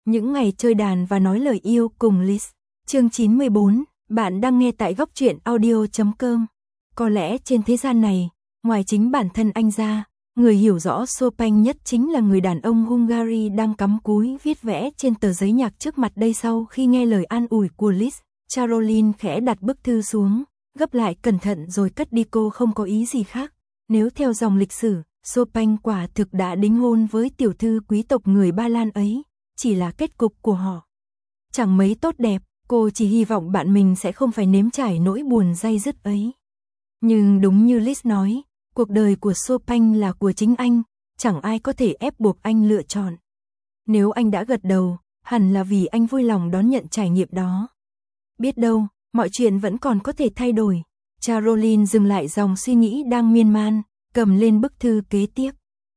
Những ngày chơi đàn và nói lời yêu cùng Liz. Chương 94, bạn đang nghe tại góc truyện audio.com. Có lẽ trên thế gian này, ngoài chính bản thân anh ra, người hiểu rõ Chopin nhất chính là người đàn ông Hungary đang cắm cúi viết vẽ trên tờ giấy nhạc trước mặt đây. Sau khi nghe lời an ủi của Liz, Caroline khẽ đặt bức thư xuống, gấp lại cẩn thận rồi cất đi. Cô không có ý gì khác. Nếu theo dòng lịch sử, Chopin quả thực đã đính hôn với tiểu thư quý tộc người Ba Lan ấy, chỉ là kết cục của họ chẳng mấy tốt đẹp. Cô chỉ hy vọng bạn mình sẽ không phải nếm trải nỗi buồn day dứt ấy. Nhưng đúng như Liz nói, cuộc đời của Chopin là của chính anh, chẳng ai có thể ép buộc anh lựa chọn. Nếu anh đã gật đầu, hẳn là vì anh vui lòng đón nhận trải nghiệm đó. Biết đâu, mọi chuyện vẫn còn có thể thay đổi. Caroline dừng lại dòng suy nghĩ đang miên man, cầm lên bức thư kế tiếp.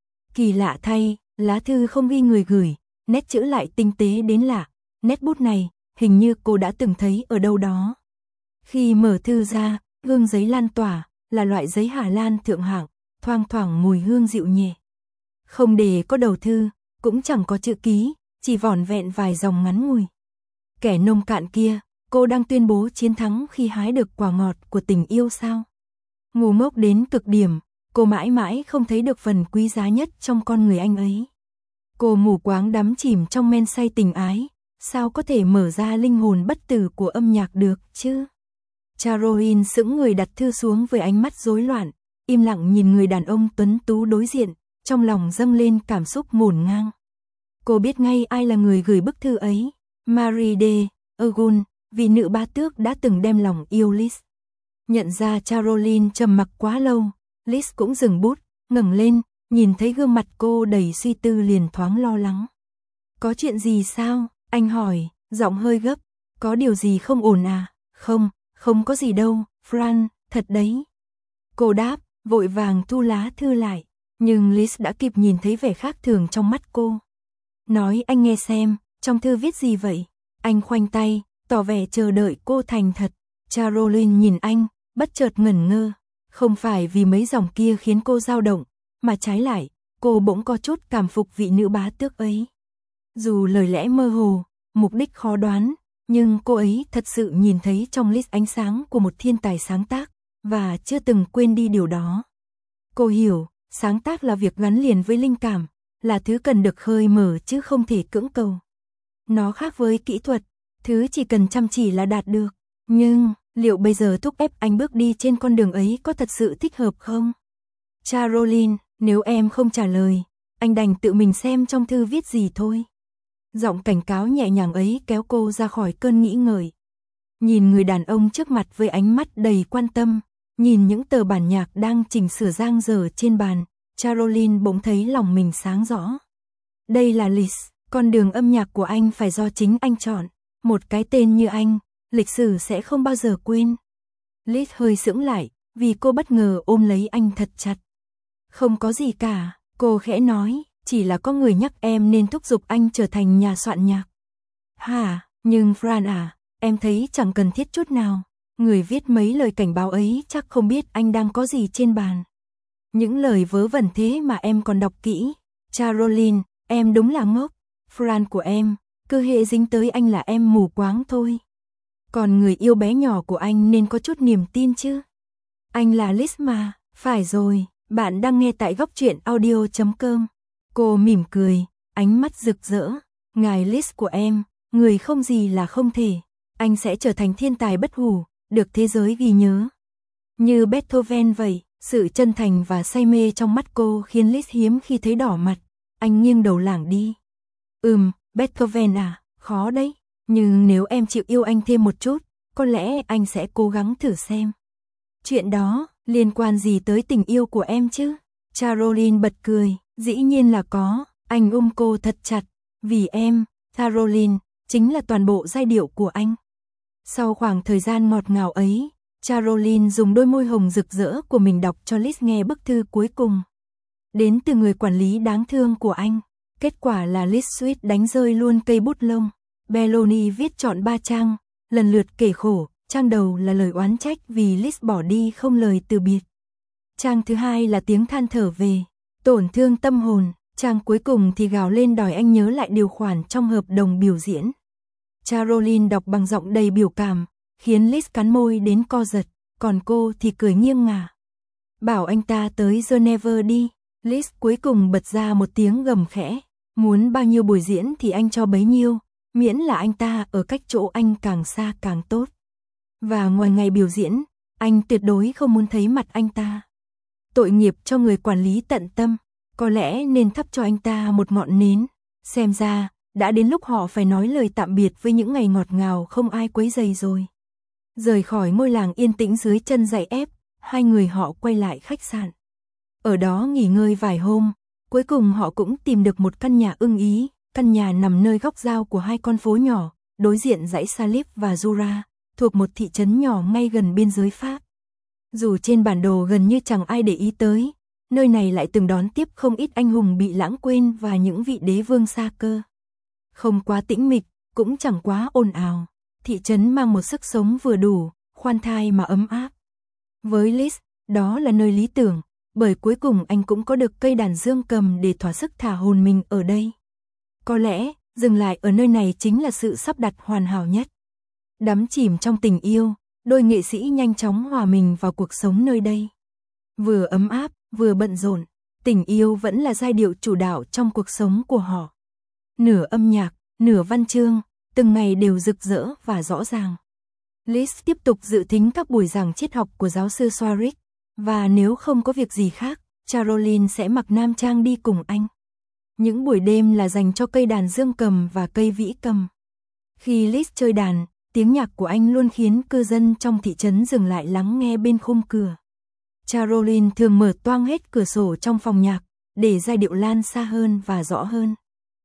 Kỳ lạ thay, lá thư không ghi người gửi, nét chữ lại tinh tế đến lạ. Nét bút này, hình như cô đã từng thấy ở đâu đó. Khi mở thư ra, hương giấy lan tỏa, là loại giấy Hà Lan thượng hạng, thoang thoảng mùi hương dịu nhẹ. Không để có đầu thư, cũng chẳng có chữ ký, chỉ vỏn vẹn vài dòng ngắn ngủi. Kẻ nông cạn kia, cô đang tuyên bố chiến thắng khi hái được quả ngọt của tình yêu sao? Ngu ngốc đến cực điểm, cô mãi mãi không thấy được phần quý giá nhất trong con người anh ấy. Cô mù quáng đắm chìm trong men say tình ái, sao có thể mở ra linh hồn bất tử của âm nhạc được chứ? Caroline sững người đặt thư xuống với ánh mắt rối loạn, im lặng nhìn người đàn ông tuấn tú đối diện, trong lòng dâng lên cảm xúc ngổn ngang. Cô biết ngay ai là người gửi bức thư ấy, Marie de Agoun, vị nữ bá tước đã từng đem lòng yêu Liz. Nhận ra Caroline trầm mặc quá lâu, Liz cũng dừng bút, ngẩng lên, nhìn thấy gương mặt cô đầy suy tư liền thoáng lo lắng. Có chuyện gì sao? Anh hỏi, giọng hơi gấp. Có điều gì không ổn à? Không có gì đâu, Fran, thật đấy. Cô đáp, vội vàng thu lá thư lại, nhưng Liz đã kịp nhìn thấy vẻ khác thường trong mắt cô. Nói anh nghe xem, trong thư viết gì vậy? Anh khoanh tay, tỏ vẻ chờ đợi cô thành thật. Caroline nhìn anh, bất chợt ngẩn ngơ. Không phải vì mấy dòng kia khiến cô dao động, mà trái lại, cô bỗng có chút cảm phục vị nữ bá tước ấy. Dù lời lẽ mơ hồ, mục đích khó đoán, nhưng cô ấy thật sự nhìn thấy trong Liz ánh sáng của một thiên tài sáng tác, và chưa từng quên đi điều đó. Cô hiểu, sáng tác là việc gắn liền với linh cảm, là thứ cần được khơi mở chứ không thể cưỡng cầu. Nó khác với kỹ thuật, thứ chỉ cần chăm chỉ là đạt được. Nhưng, liệu bây giờ thúc ép anh bước đi trên con đường ấy có thật sự thích hợp không? Caroline, nếu em không trả lời, anh đành tự mình xem trong thư viết gì thôi. Giọng cảnh cáo nhẹ nhàng ấy kéo cô ra khỏi cơn nghĩ ngợi. Nhìn người đàn ông trước mặt với ánh mắt đầy quan tâm, nhìn những tờ bản nhạc đang chỉnh sửa dang dở trên bàn, Caroline bỗng thấy lòng mình sáng rõ. Đây là Liz, con đường âm nhạc của anh phải do chính anh chọn. Một cái tên như anh, lịch sử sẽ không bao giờ quên. Liz hơi sững lại, vì cô bất ngờ ôm lấy anh thật chặt. Không có gì cả, cô khẽ nói, chỉ là có người nhắc em nên thúc giục anh trở thành nhà soạn nhạc. Hả, nhưng Fran à, em thấy chẳng cần thiết chút nào. Người viết mấy lời cảnh báo ấy chắc không biết anh đang có gì trên bàn. Những lời vớ vẩn thế mà em còn đọc kỹ. Caroline, em đúng là ngốc. Fran của em, cứ hệ dính tới anh là em mù quáng thôi. Còn người yêu bé nhỏ của anh nên có chút niềm tin chứ. Anh là Liz mà, phải rồi, bạn đang nghe tại góc truyện audio.com. Cô mỉm cười, ánh mắt rực rỡ. Ngài Liz của em, người không gì là không thể. Anh sẽ trở thành thiên tài bất hủ, được thế giới ghi nhớ. Như Beethoven vậy, sự chân thành và say mê trong mắt cô khiến Liz hiếm khi thấy đỏ mặt. Anh nghiêng đầu lảng đi. Beethoven à, khó đấy. Nhưng nếu em chịu yêu anh thêm một chút, có lẽ anh sẽ cố gắng thử xem. Chuyện đó, liên quan gì tới tình yêu của em chứ? Caroline bật cười, dĩ nhiên là có. Anh ôm cô thật chặt. Vì em, Caroline, chính là toàn bộ giai điệu của anh. Sau khoảng thời gian ngọt ngào ấy, Caroline dùng đôi môi hồng rực rỡ của mình đọc cho Liz nghe bức thư cuối cùng. Đến từ người quản lý đáng thương của anh. Kết quả là Liz suýt đánh rơi luôn cây bút lông. Belloni viết trọn 3 trang, lần lượt kể khổ. Trang đầu là lời oán trách vì Liz bỏ đi không lời từ biệt. Trang thứ hai là tiếng than thở về tổn thương tâm hồn. Trang cuối cùng thì gào lên đòi anh nhớ lại điều khoản trong hợp đồng biểu diễn. Caroline đọc bằng giọng đầy biểu cảm, khiến Liz cắn môi đến co giật, còn cô thì cười nghiêng ngả. Bảo anh ta tới Geneva đi. Liz cuối cùng bật ra một tiếng gầm khẽ, muốn bao nhiêu buổi diễn thì anh cho bấy nhiêu, miễn là anh ta ở cách chỗ anh càng xa càng tốt. Và ngoài ngày biểu diễn, anh tuyệt đối không muốn thấy mặt anh ta. Tội nghiệp cho người quản lý tận tâm, có lẽ nên thắp cho anh ta một ngọn nến. Xem ra, đã đến lúc họ phải nói lời tạm biệt với những ngày ngọt ngào không ai quấy rầy rồi. Rời khỏi ngôi làng yên tĩnh dưới chân dãy ép, hai người họ quay lại khách sạn. Ở đó nghỉ ngơi vài hôm, cuối cùng họ cũng tìm được một căn nhà ưng ý. Căn nhà nằm nơi góc giao của hai con phố nhỏ, đối diện dãy Salip và Jura, thuộc một thị trấn nhỏ ngay gần biên giới Pháp. Dù trên bản đồ gần như chẳng ai để ý tới, nơi này lại từng đón tiếp không ít anh hùng bị lãng quên và những vị đế vương xa cơ. Không quá tĩnh mịch, cũng chẳng quá ồn ào, thị trấn mang một sức sống vừa đủ, khoan thai mà ấm áp. Với Liz, đó là nơi lý tưởng, bởi cuối cùng anh cũng có được cây đàn dương cầm để thỏa sức thả hồn mình ở đây. Có lẽ, dừng lại ở nơi này chính là sự sắp đặt hoàn hảo nhất. Đắm chìm trong tình yêu, đôi nghệ sĩ nhanh chóng hòa mình vào cuộc sống nơi đây. Vừa ấm áp, vừa bận rộn, tình yêu vẫn là giai điệu chủ đạo trong cuộc sống của họ. Nửa âm nhạc, nửa văn chương, từng ngày đều rực rỡ và rõ ràng. Liz tiếp tục dự thính các buổi giảng triết học của giáo sư Swarrick, và nếu không có việc gì khác, Caroline sẽ mặc nam trang đi cùng anh. Những buổi đêm là dành cho cây đàn dương cầm và cây vĩ cầm. Khi Liz chơi đàn, tiếng nhạc của anh luôn khiến cư dân trong thị trấn dừng lại lắng nghe bên khung cửa. Caroline thường mở toang hết cửa sổ trong phòng nhạc, để giai điệu lan xa hơn và rõ hơn.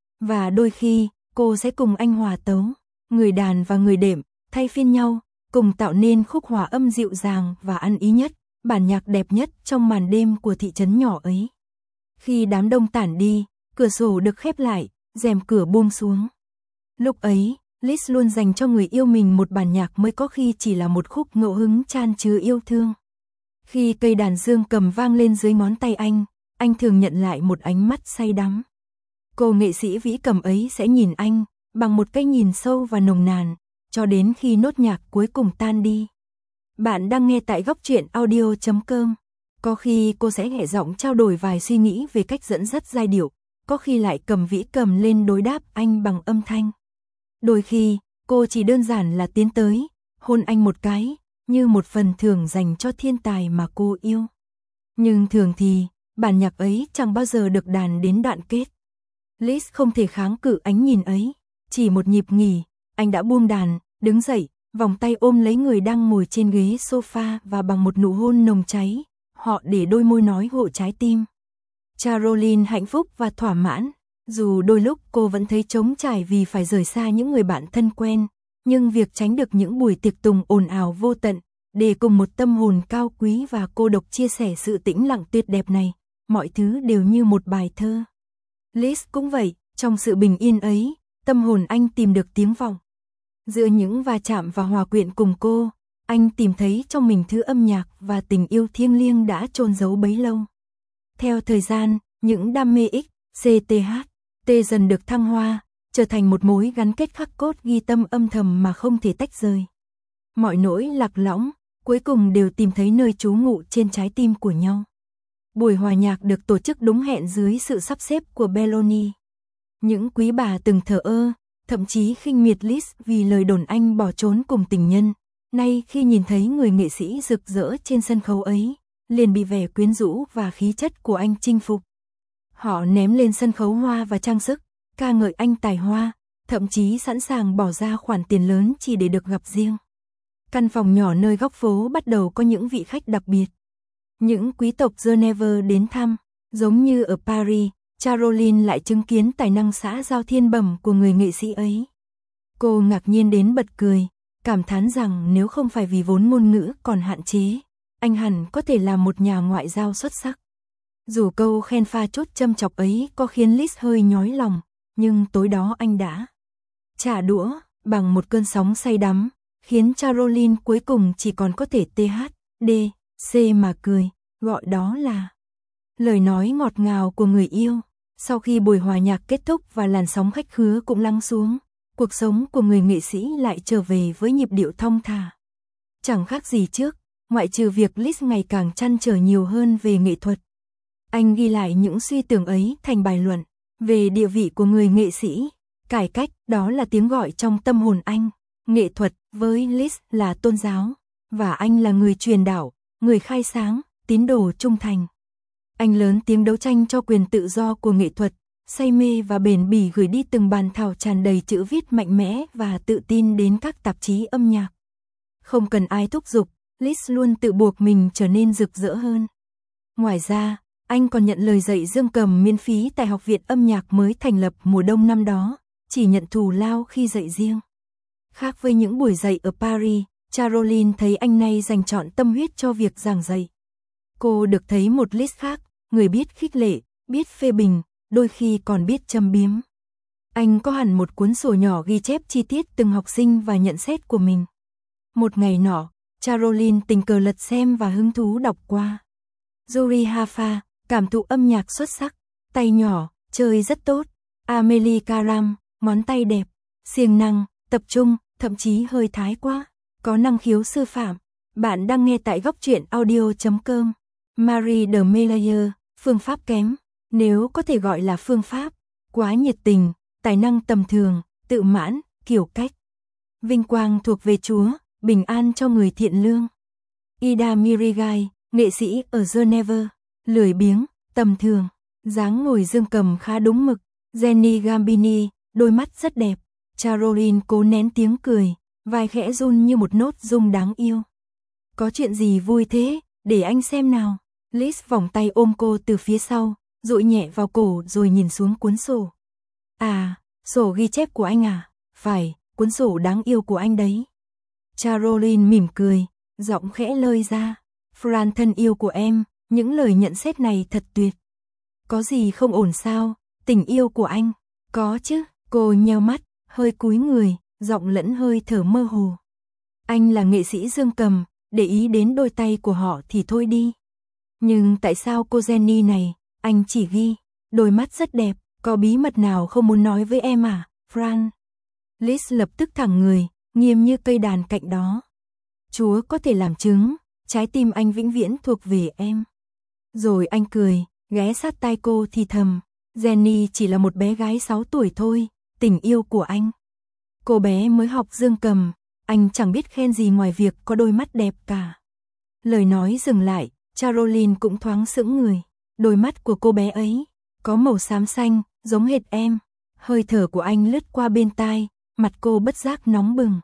Và đôi khi, cô sẽ cùng anh hòa tấu, người đàn và người đệm, thay phiên nhau, cùng tạo nên khúc hòa âm dịu dàng và ăn ý nhất, bản nhạc đẹp nhất trong màn đêm của thị trấn nhỏ ấy. Khi đám đông tản đi, cửa sổ được khép lại, rèm cửa buông xuống. Lúc ấy, Liz luôn dành cho người yêu mình một bản nhạc mới có khi chỉ là một khúc ngẫu hứng chan chứa yêu thương. Khi cây đàn dương cầm vang lên dưới ngón tay anh thường nhận lại một ánh mắt say đắm. Cô nghệ sĩ vĩ cầm ấy sẽ nhìn anh, bằng một cái nhìn sâu và nồng nàn, cho đến khi nốt nhạc cuối cùng tan đi. Bạn đang nghe tại góc truyện audio.com. Có khi cô sẽ nhẹ giọng trao đổi vài suy nghĩ về cách dẫn dắt giai điệu, có khi lại cầm vĩ cầm lên đối đáp anh bằng âm thanh. Đôi khi, cô chỉ đơn giản là tiến tới, hôn anh một cái, như một phần thưởng dành cho thiên tài mà cô yêu. Nhưng thường thì, bản nhạc ấy chẳng bao giờ được đàn đến đoạn kết. Liz không thể kháng cự ánh nhìn ấy, chỉ một nhịp nghỉ, anh đã buông đàn, đứng dậy, vòng tay ôm lấy người đang ngồi trên ghế sofa và bằng một nụ hôn nồng cháy, họ để đôi môi nói hộ trái tim. Caroline hạnh phúc và thỏa mãn, dù đôi lúc cô vẫn thấy trống trải vì phải rời xa những người bạn thân quen, nhưng việc tránh được những buổi tiệc tùng ồn ào vô tận, để cùng một tâm hồn cao quý và cô độc chia sẻ sự tĩnh lặng tuyệt đẹp này, mọi thứ đều như một bài thơ. Liz cũng vậy, trong sự bình yên ấy, tâm hồn anh tìm được tiếng vọng. Giữa những va chạm và hòa quyện cùng cô, anh tìm thấy trong mình thứ âm nhạc và tình yêu thiêng liêng đã chôn giấu bấy lâu. Theo thời gian, những đam mê XCTH dần được thăng hoa, trở thành một mối gắn kết khắc cốt ghi tâm âm thầm mà không thể tách rời. Mọi nỗi lạc lõng, cuối cùng đều tìm thấy nơi trú ngụ trên trái tim của nhau. Buổi hòa nhạc được tổ chức đúng hẹn dưới sự sắp xếp của Belloni. Những quý bà từng thờ ơ, thậm chí khinh miệt Liz vì lời đồn anh bỏ trốn cùng tình nhân, nay khi nhìn thấy người nghệ sĩ rực rỡ trên sân khấu ấy, liền bị vẻ quyến rũ và khí chất của anh chinh phục. Họ ném lên sân khấu hoa và trang sức, ca ngợi anh tài hoa, thậm chí sẵn sàng bỏ ra khoản tiền lớn chỉ để được gặp riêng. Căn phòng nhỏ nơi góc phố bắt đầu có những vị khách đặc biệt. Những quý tộc Geneva đến thăm, giống như ở Paris, Caroline lại chứng kiến tài năng xã giao thiên bẩm của người nghệ sĩ ấy. Cô ngạc nhiên đến bật cười, cảm thán rằng nếu không phải vì vốn ngôn ngữ còn hạn chế, anh hẳn có thể là một nhà ngoại giao xuất sắc. Dù câu khen pha chốt châm chọc ấy có khiến Liz hơi nhói lòng, nhưng tối đó anh đã trả đũa bằng một cơn sóng say đắm, khiến Caroline cuối cùng chỉ còn có thể THDC mà cười, gọi đó là lời nói ngọt ngào của người yêu. Sau khi buổi hòa nhạc kết thúc và làn sóng khách khứa cũng lắng xuống, cuộc sống của người nghệ sĩ lại trở về với nhịp điệu thong thả. Chẳng khác gì trước, ngoại trừ việc Liz ngày càng trăn trở nhiều hơn về nghệ thuật. Anh ghi lại những suy tưởng ấy thành bài luận về địa vị của người nghệ sĩ. Cải cách, đó là tiếng gọi trong tâm hồn anh. Nghệ thuật với Liz là tôn giáo, và anh là người truyền đạo, người khai sáng, tín đồ trung thành. Anh lớn tiếng đấu tranh cho quyền tự do của nghệ thuật, say mê và bền bỉ gửi đi từng bản thảo tràn đầy chữ viết mạnh mẽ và tự tin đến các tạp chí âm nhạc. Không cần ai thúc giục, Liz luôn tự buộc mình trở nên rực rỡ hơn. Ngoài ra, anh còn nhận lời dạy dương cầm miễn phí tại Học viện âm nhạc mới thành lập mùa đông năm đó, chỉ nhận thù lao khi dạy riêng. Khác với những buổi dạy ở Paris, Caroline thấy anh nay dành trọn tâm huyết cho việc giảng dạy. Cô được thấy một Liz khác, người biết khích lệ, biết phê bình, đôi khi còn biết châm biếm. Anh có hẳn một cuốn sổ nhỏ ghi chép chi tiết từng học sinh và nhận xét của mình. Một ngày nọ, Caroline tình cờ lật xem và hứng thú đọc qua. Yuri Haffa, cảm thụ âm nhạc xuất sắc, tay nhỏ, chơi rất tốt. Amélie Caram, ngón tay đẹp, siêng năng, tập trung, thậm chí hơi thái quá, có năng khiếu sư phạm. Bạn đang nghe tại góc truyện audio.com. Marie de Melayer, phương pháp kém, nếu có thể gọi là phương pháp, quá nhiệt tình, tài năng tầm thường, tự mãn, kiểu cách. Vinh quang thuộc về Chúa, bình an cho người thiện lương. Ida Mirigai, nghệ sĩ ở Geneva, lười biếng, tầm thường, dáng ngồi dương cầm khá đúng mực. Jenny Gambini, đôi mắt rất đẹp. Caroline cố nén tiếng cười, vai khẽ run như một nốt rung đáng yêu. Có chuyện gì vui thế, để anh xem nào. Liz vòng tay ôm cô từ phía sau, dụi nhẹ vào cổ rồi nhìn xuống cuốn sổ. À, sổ ghi chép của anh à? Phải, cuốn sổ đáng yêu của anh đấy. Caroline mỉm cười, giọng khẽ lơi ra. Fran thân yêu của em, những lời nhận xét này thật tuyệt. Có gì không ổn sao, tình yêu của anh? Có chứ, cô nheo mắt, hơi cúi người, giọng lẫn hơi thở mơ hồ. Anh là nghệ sĩ dương cầm, để ý đến đôi tay của họ thì thôi đi. Nhưng tại sao cô Jenny này, anh chỉ ghi, đôi mắt rất đẹp, có bí mật nào không muốn nói với em à, Fran? Liz lập tức thẳng người, nghiêm như cây đàn cạnh đó. Chúa có thể làm chứng, trái tim anh vĩnh viễn thuộc về em. Rồi anh cười, ghé sát tai cô thì thầm, Jenny chỉ là một bé gái 6 tuổi thôi, tình yêu của anh. Cô bé mới học dương cầm, anh chẳng biết khen gì ngoài việc có đôi mắt đẹp cả. Lời nói dừng lại, Caroline cũng thoáng sững người. Đôi mắt của cô bé ấy, có màu xám xanh, giống hệt em. Hơi thở của anh lướt qua bên tai, mặt cô bất giác nóng bừng.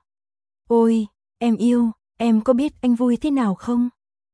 Ôi, em yêu, em có biết anh vui thế nào không?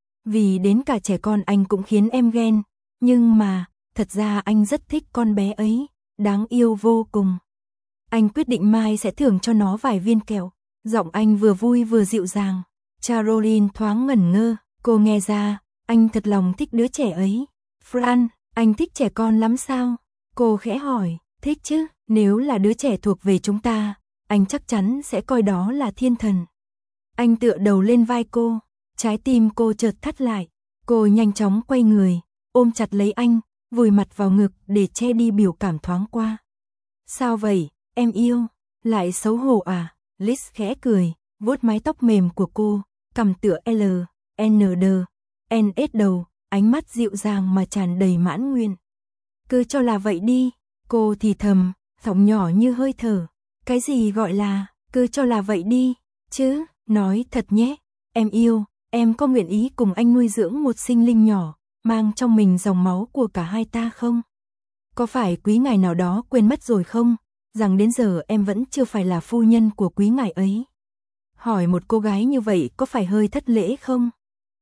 Vì đến cả trẻ con anh cũng khiến em ghen. Nhưng mà, thật ra anh rất thích con bé ấy, đáng yêu vô cùng. Anh quyết định mai sẽ thưởng cho nó vài viên kẹo. Giọng anh vừa vui vừa dịu dàng. Caroline thoáng ngẩn ngơ, cô nghe ra, anh thật lòng thích đứa trẻ ấy. Fran, anh thích trẻ con lắm sao? Cô khẽ hỏi, thích chứ, nếu là đứa trẻ thuộc về chúng ta, anh chắc chắn sẽ coi đó là thiên thần. Anh tựa đầu lên vai cô, trái tim cô chợt thắt lại. Cô nhanh chóng quay người, ôm chặt lấy anh, vùi mặt vào ngực để che đi biểu cảm thoáng qua. Sao vậy, em yêu? Lại xấu hổ à? Liz khẽ cười, vuốt mái tóc mềm của cô, cằm tựa L, N, D, N, S đầu, ánh mắt dịu dàng mà tràn đầy mãn nguyện. Cứ cho là vậy đi, cô thì thầm, giọng nhỏ như hơi thở. Cái gì gọi là, cứ cho là vậy đi, chứ, nói thật nhé, em yêu, em có nguyện ý cùng anh nuôi dưỡng một sinh linh nhỏ, mang trong mình dòng máu của cả hai ta không? Có phải quý ngài nào đó quên mất rồi không, rằng đến giờ em vẫn chưa phải là phu nhân của quý ngài ấy? Hỏi một cô gái như vậy có phải hơi thất lễ không?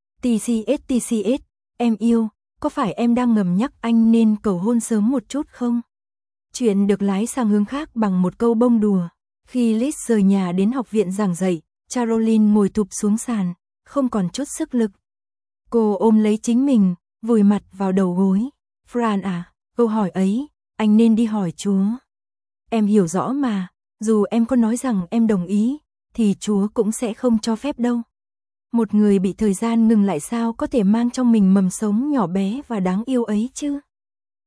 TCS, em yêu, có phải em đang ngầm nhắc anh nên cầu hôn sớm một chút không? Chuyện được lái sang hướng khác bằng một câu bông đùa. Khi Liz rời nhà đến học viện giảng dạy, Caroline ngồi thụp xuống sàn, không còn chút sức lực. Cô ôm lấy chính mình, vùi mặt vào đầu gối. Fran à, câu hỏi ấy, anh nên đi hỏi Chúa. Em hiểu rõ mà, dù em có nói rằng em đồng ý, thì Chúa cũng sẽ không cho phép đâu. Một người bị thời gian ngừng lại sao có thể mang trong mình mầm sống nhỏ bé và đáng yêu ấy chứ?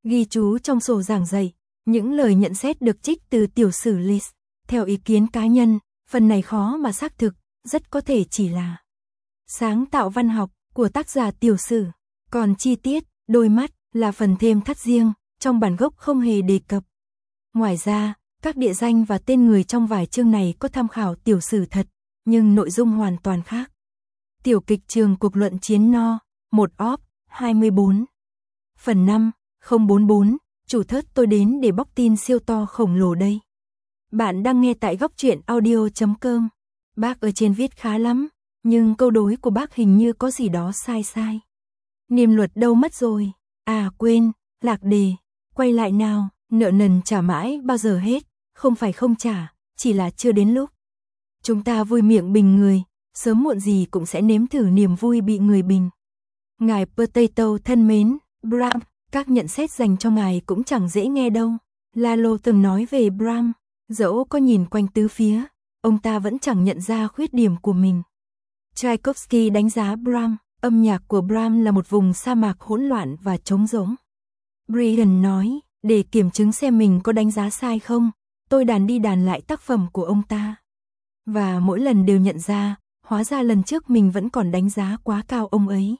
Ghi chú trong sổ giảng dạy, những lời nhận xét được trích từ tiểu sử List. Theo ý kiến cá nhân, phần này khó mà xác thực, rất có thể chỉ là sáng tạo văn học của tác giả tiểu sử. Còn chi tiết, đôi mắt là phần thêm thắt riêng, trong bản gốc không hề đề cập. Ngoài ra, các địa danh và tên người trong vài chương này có tham khảo tiểu sử thật, nhưng nội dung hoàn toàn khác. Tiểu kịch trường cuộc luận chiến No. 1 op. 24. Phần 5. 044. Chủ thớt tôi đến để bóc tin siêu to khổng lồ đây. Bạn đang nghe tại góc truyện audio.com. Bác ở trên viết khá lắm, nhưng câu đối của bác hình như có gì đó sai sai. Niệm luật đâu mất rồi? À quên, lạc đề. Quay lại nào, nợ nần trả mãi bao giờ hết, không phải không trả, chỉ là chưa đến lúc. Chúng ta vui miệng bình người, sớm muộn gì cũng sẽ nếm thử niềm vui bị người bình. Ngài Potato thân mến, Bram, các nhận xét dành cho ngài cũng chẳng dễ nghe đâu. Lalo từng nói về Bram, dẫu có nhìn quanh tứ phía, ông ta vẫn chẳng nhận ra khuyết điểm của mình. Tchaikovsky đánh giá Bram, âm nhạc của Bram là một vùng sa mạc hỗn loạn và trống rỗng. Brian nói, để kiểm chứng xem mình có đánh giá sai không, tôi đàn đi đàn lại tác phẩm của ông ta. Và mỗi lần đều nhận ra, hóa ra lần trước mình vẫn còn đánh giá quá cao ông ấy.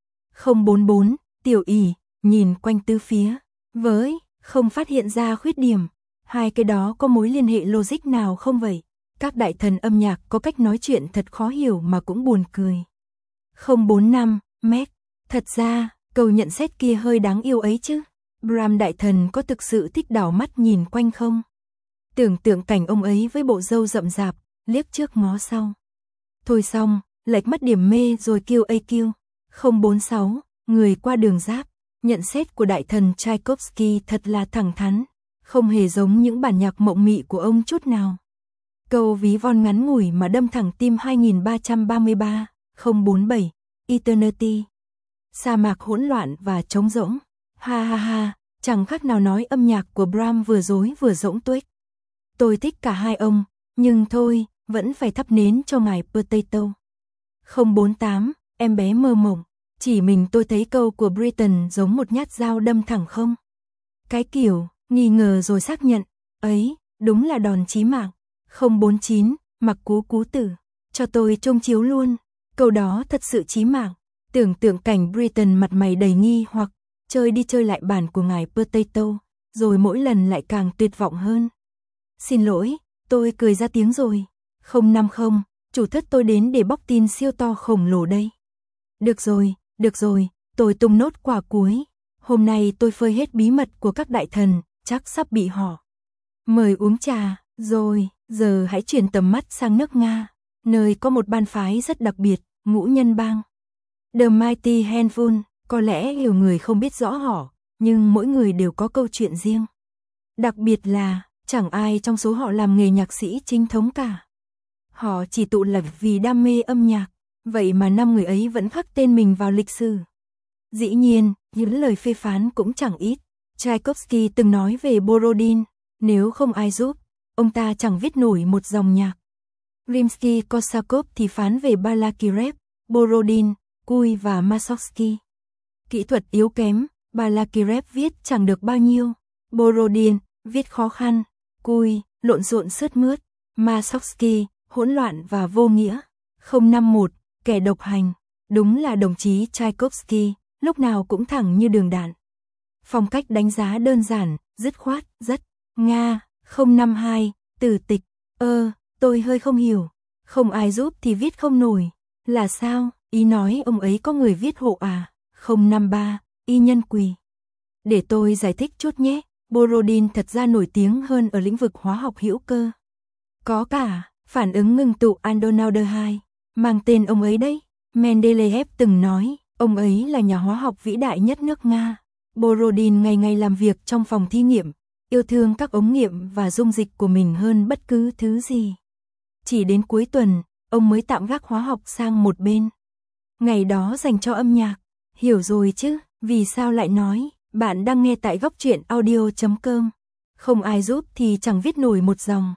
044, tiểu ỷ, nhìn quanh tứ phía, với, không phát hiện ra khuyết điểm. Hai cái đó có mối liên hệ logic nào không vậy? Các đại thần âm nhạc có cách nói chuyện thật khó hiểu mà cũng buồn cười. 045, Mac, thật ra, câu nhận xét kia hơi đáng yêu ấy chứ. Bram đại thần có thực sự thích đảo mắt nhìn quanh không? Tưởng tượng cảnh ông ấy với bộ râu rậm rạp, liếc trước ngó sau. Thôi xong, lệch mất điểm mê rồi kêu AQ. 046, người qua đường giáp. Nhận xét của đại thần Tchaikovsky thật là thẳng thắn, không hề giống những bản nhạc mộng mị của ông chút nào. Câu ví von ngắn ngủi mà đâm thẳng tim 2333, 047, Eternity. Sa mạc hỗn loạn và trống rỗng. Ha ha ha, chẳng khác nào nói âm nhạc của Bram vừa dối vừa rỗng tuếch. Tôi thích cả hai ông, nhưng thôi, vẫn phải thắp nến cho ngài Potato. 048, em bé mơ mộng. Chỉ mình tôi thấy câu của Britain giống một nhát dao đâm thẳng không? Cái kiểu, nghi ngờ rồi xác nhận, ấy, đúng là đòn chí mạng. 049, mặc cú cú tử, cho tôi trông chiếu luôn. Câu đó thật sự chí mạng. Tưởng tượng cảnh Britain mặt mày đầy nghi hoặc chơi đi chơi lại bản của ngài Potato, rồi mỗi lần lại càng tuyệt vọng hơn. Xin lỗi, tôi cười ra tiếng rồi. 050, chủ thất tôi đến để bóc tin siêu to khổng lồ đây. Được rồi, tôi tung nốt quả cuối. Hôm nay tôi phơi hết bí mật của các đại thần, chắc sắp bị họ mời uống trà, rồi, giờ hãy chuyển tầm mắt sang nước Nga, nơi có một ban phái rất đặc biệt, Ngũ Nhân Bang. The Mighty Handful, có lẽ nhiều người không biết rõ họ, nhưng mỗi người đều có câu chuyện riêng. Đặc biệt là, chẳng ai trong số họ làm nghề nhạc sĩ chính thống cả. Họ chỉ tụ lập vì đam mê âm nhạc, vậy mà 5 người ấy vẫn khắc tên mình vào lịch sử. Dĩ nhiên, những lời phê phán cũng chẳng ít. Tchaikovsky từng nói về Borodin, nếu không ai giúp, ông ta chẳng viết nổi một dòng nhạc. Rimsky-Korsakov thì phán về Balakirev, Borodin, Cui và Mussorgsky. Kỹ thuật yếu kém, Balakirev viết chẳng được bao nhiêu. Borodin, viết khó khăn. Cui, lộn xộn sướt mướt. Mussorgsky, hỗn loạn và vô nghĩa. 051, kẻ độc hành. Đúng là đồng chí Tchaikovsky, lúc nào cũng thẳng như đường đạn. Phong cách đánh giá đơn giản, dứt khoát, rất Nga. 052, tử tịch. Tôi hơi không hiểu. Không ai giúp thì viết không nổi. Là sao? Ý nói ông ấy có người viết hộ à? 053, y nhân quỳ. Để tôi giải thích chút nhé. Borodin thật ra nổi tiếng hơn ở lĩnh vực hóa học hữu cơ. Có cả phản ứng ngưng tụ Andonauder 2, mang tên ông ấy đấy. Mendeleev từng nói, ông ấy là nhà hóa học vĩ đại nhất nước Nga. Borodin ngày ngày làm việc trong phòng thí nghiệm, yêu thương các ống nghiệm và dung dịch của mình hơn bất cứ thứ gì. Chỉ đến cuối tuần, ông mới tạm gác hóa học sang một bên. Ngày đó dành cho âm nhạc. Hiểu rồi chứ, vì sao lại nói, bạn đang nghe tại góc truyện audio.com. Không ai giúp thì chẳng viết nổi một dòng.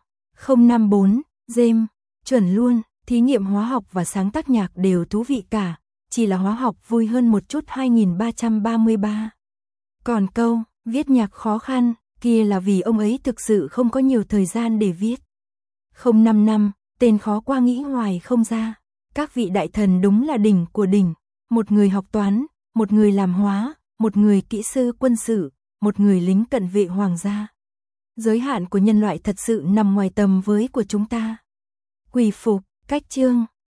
054, James, chuẩn luôn, thí nghiệm hóa học và sáng tác nhạc đều thú vị cả, chỉ là hóa học vui hơn một chút 2333. Còn câu, Viết nhạc khó khăn, kia là vì ông ấy thực sự không có nhiều thời gian để viết. Không 5 năm, tên khó qua nghĩ hoài không ra. Các vị đại thần đúng là đỉnh của đỉnh. Một người học toán, một người làm hóa, một người kỹ sư quân sự, một người lính cận vệ hoàng gia. Giới hạn của nhân loại thật sự nằm ngoài tầm với của chúng ta. Quỳ phục, cách chương.